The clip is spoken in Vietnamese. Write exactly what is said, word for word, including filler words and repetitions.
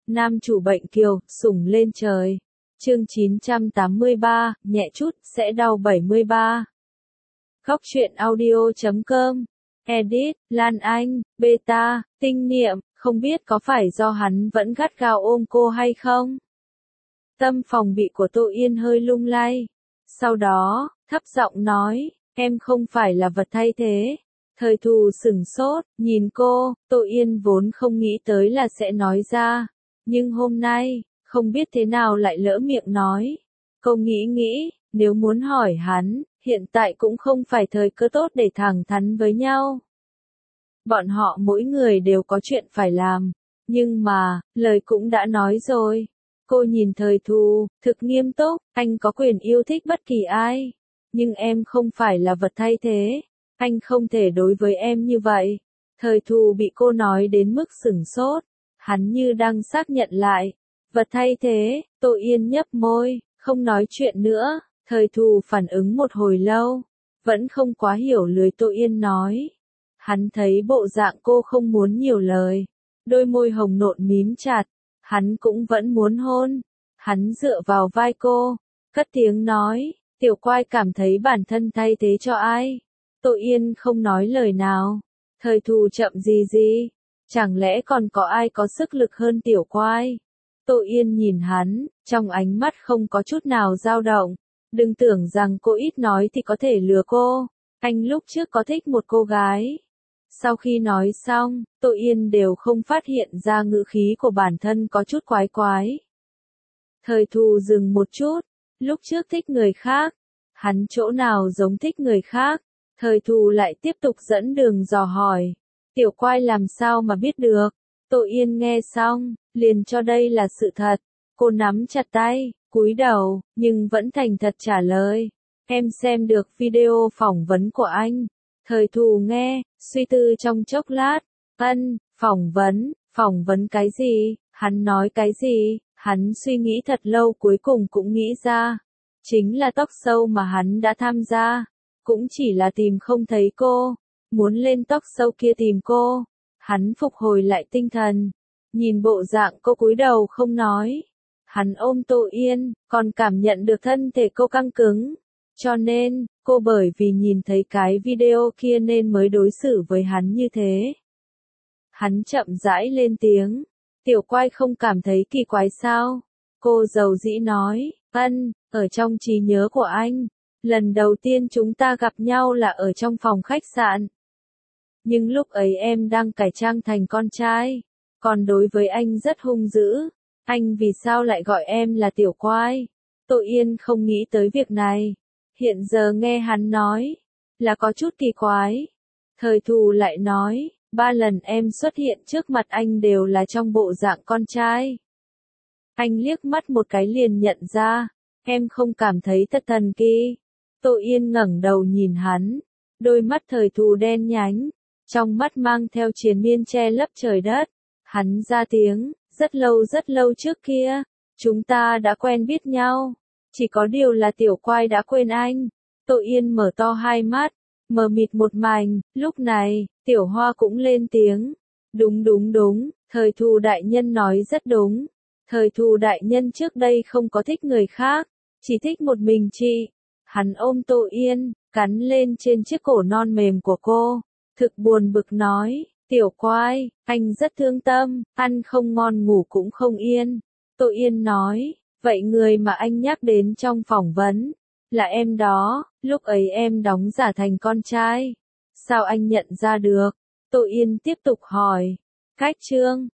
Nam chủ bệnh kiều, sủng lên trời. Chương chín trăm tám mươi ba, nhẹ chút, sẽ đau bảy mươi ba. Góc truyện audio chấm com. Edit, Lan Anh, Beta, Tinh Niệm, không biết có phải do hắn vẫn gắt gao ôm cô hay không? Tâm phòng bị của Tô Yên hơi lung lay. Sau đó, thấp giọng nói, em không phải là vật thay thế. Thời Thù sửng sốt, nhìn cô, Tô Yên vốn không nghĩ tới là sẽ nói ra. Nhưng hôm nay, không biết thế nào lại lỡ miệng nói. Cô nghĩ nghĩ, nếu muốn hỏi hắn, hiện tại cũng không phải thời cơ tốt để thẳng thắn với nhau. Bọn họ mỗi người đều có chuyện phải làm. Nhưng mà, lời cũng đã nói rồi. Cô nhìn Thời Thù, thực nghiêm túc, anh có quyền yêu thích bất kỳ ai. Nhưng em không phải là vật thay thế. Anh không thể đối với em như vậy. Thời Thù bị cô nói đến mức sửng sốt. Hắn như đang xác nhận lại. Vật thay thế, Tô Yên nhấp môi, không nói chuyện nữa. Thời Thù phản ứng một hồi lâu. Vẫn không quá hiểu lời Tô Yên nói. Hắn thấy bộ dạng cô không muốn nhiều lời. Đôi môi hồng nộn mím chặt. Hắn cũng vẫn muốn hôn. Hắn dựa vào vai cô. Cất tiếng nói. Tiểu Quai cảm thấy bản thân thay thế cho ai. Tô Yên không nói lời nào. Thời Thù chậm gì gì. Chẳng lẽ còn có ai có sức lực hơn Tiểu Quai? Tô Yên nhìn hắn, trong ánh mắt không có chút nào dao động. Đừng tưởng rằng cô ít nói thì có thể lừa cô. Anh lúc trước có thích một cô gái. Sau khi nói xong, Tô Yên đều không phát hiện ra ngữ khí của bản thân có chút quái quái. Thời Thù dừng một chút. Lúc trước thích người khác. Hắn chỗ nào giống thích người khác. Thời Thù lại tiếp tục dẫn đường dò hỏi. Tiểu Quai làm sao mà biết được? Tô Yên nghe xong, liền cho đây là sự thật. Cô nắm chặt tay, cúi đầu, nhưng vẫn thành thật trả lời. Em xem được video phỏng vấn của anh. Thời Thù nghe, suy tư trong chốc lát. Ân, phỏng vấn, phỏng vấn cái gì? Hắn nói cái gì? Hắn suy nghĩ thật lâu cuối cùng cũng nghĩ ra. Chính là talk show mà hắn đã tham gia. Cũng chỉ là tìm không thấy cô. Muốn lên talk show kia tìm cô. Hắn phục hồi lại tinh thần. Nhìn bộ dạng cô cúi đầu không nói. Hắn ôm Tô Yên, còn cảm nhận được thân thể cô căng cứng. Cho nên, cô bởi vì nhìn thấy cái video kia nên mới đối xử với hắn như thế. Hắn chậm rãi lên tiếng. Tiểu Quai không cảm thấy kỳ quái sao? Cô dầu dĩ nói, ân, ở trong trí nhớ của anh. Lần đầu tiên chúng ta gặp nhau là ở trong phòng khách sạn. Nhưng lúc ấy em đang cải trang thành con trai. Còn đối với anh rất hung dữ. Anh vì sao lại gọi em là Tiểu Quai? Tô Yên không nghĩ tới việc này. Hiện giờ nghe hắn nói. Là có chút kỳ quái. Thời Thù lại nói. Ba lần em xuất hiện trước mặt anh đều là trong bộ dạng con trai. Anh liếc mắt một cái liền nhận ra. Em không cảm thấy thật thần kỳ. Tô Yên ngẩng đầu nhìn hắn. Đôi mắt Thời Thù đen nhánh. Trong mắt mang theo triền miên che lấp trời đất. Hắn ra tiếng, rất lâu rất lâu trước kia. Chúng ta đã quen biết nhau. Chỉ có điều là Tiểu Quai đã quên anh. Tô Yên mở to hai mắt. Mờ mịt một mảnh. Lúc này, Tiểu Hoa cũng lên tiếng. Đúng đúng đúng, Thời Thù đại nhân nói rất đúng. Thời Thù đại nhân trước đây không có thích người khác. Chỉ thích một mình chị. Hắn ôm Tô Yên, cắn lên trên chiếc cổ non mềm của cô. Thực buồn bực nói, Tiểu Quai, anh rất thương tâm, ăn không ngon ngủ cũng không yên. Tô Yên nói, vậy người mà anh nhắc đến trong phỏng vấn, là em đó, lúc ấy em đóng giả thành con trai. Sao anh nhận ra được? Tô Yên tiếp tục hỏi, cách trương,